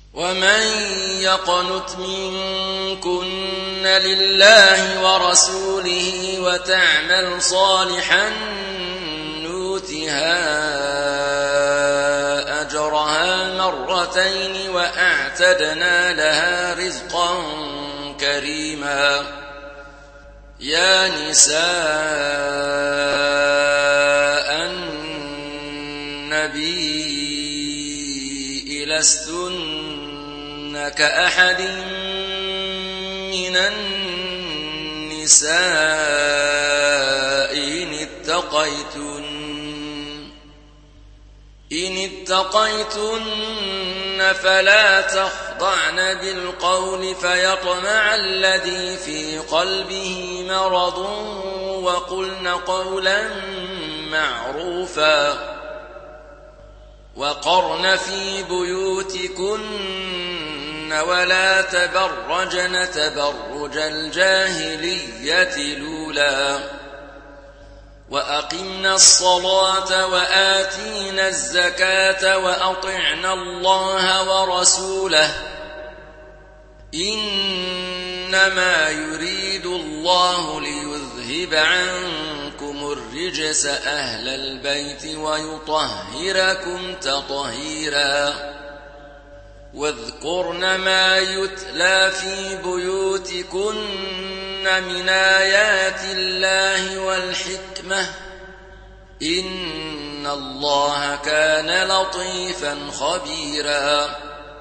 ومن يقنت منكن لله ورسوله وتعمل صالحا نؤتها أجرها مرتين وأعتدنا لها رزقا كريما. يا نساء النبي لستن كأحد من النساء إن اتقيتن فلا تخضعن بالقول فيطمع الذي في قلبه مرض وقلن قولا معروفا. وقرن في بيوتكن ولا تبرجن تبرج الجاهلية الأولى وأقمنا الصلاة وآتينا الزكاة وأطعنا الله ورسوله إنما يريد الله ليذهب عنكم الرجس أهل البيت ويطهركم تطهيرا. واذكرن ما يتلى في بيوتكن من آيات الله والحكمة إن الله كان لطيفا خبيرا.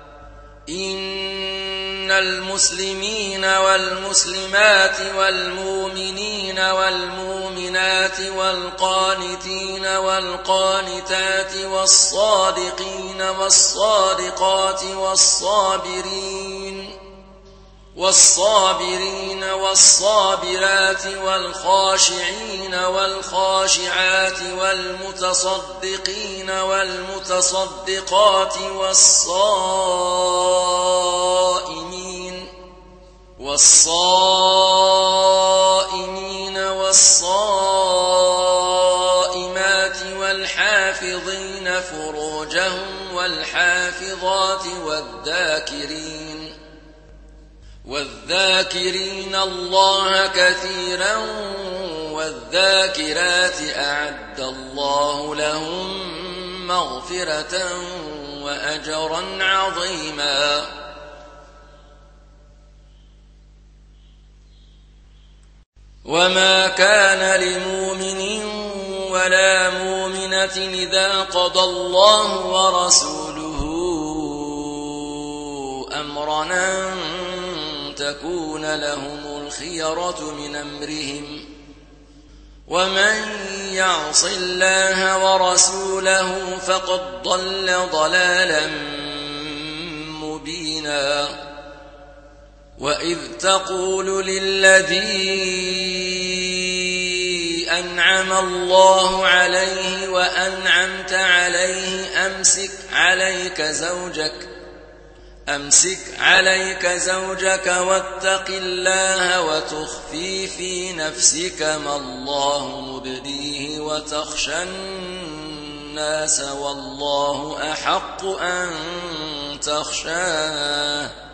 إن المسلمين والمسلمات والمؤمنين والمؤمنات والقانتين والقانتات والصادقين والصادقات والصابرين والصابرات والخاشعين والخاشعات والمتصدقين والمتصدقات والصائمين والصائمات والحافظين فروجهم والحافظات والذاكرين الله كثيرا والذاكرات أعد الله لهم مغفرة وأجرا عظيما. وما كان لمؤمن ولا مؤمنة إذا قضى الله ورسوله أمرا أن تكون لهم الخيرة من أمرهم ومن يعص الله ورسوله فقد ضل ضلالا مبينا. وإذ تقول للذي أنعم الله عليه وأنعمت عليه أمسك عليك زوجك واتق الله وتخفي في نفسك ما الله مبديه وتخشى الناس والله أحق أن تخشاه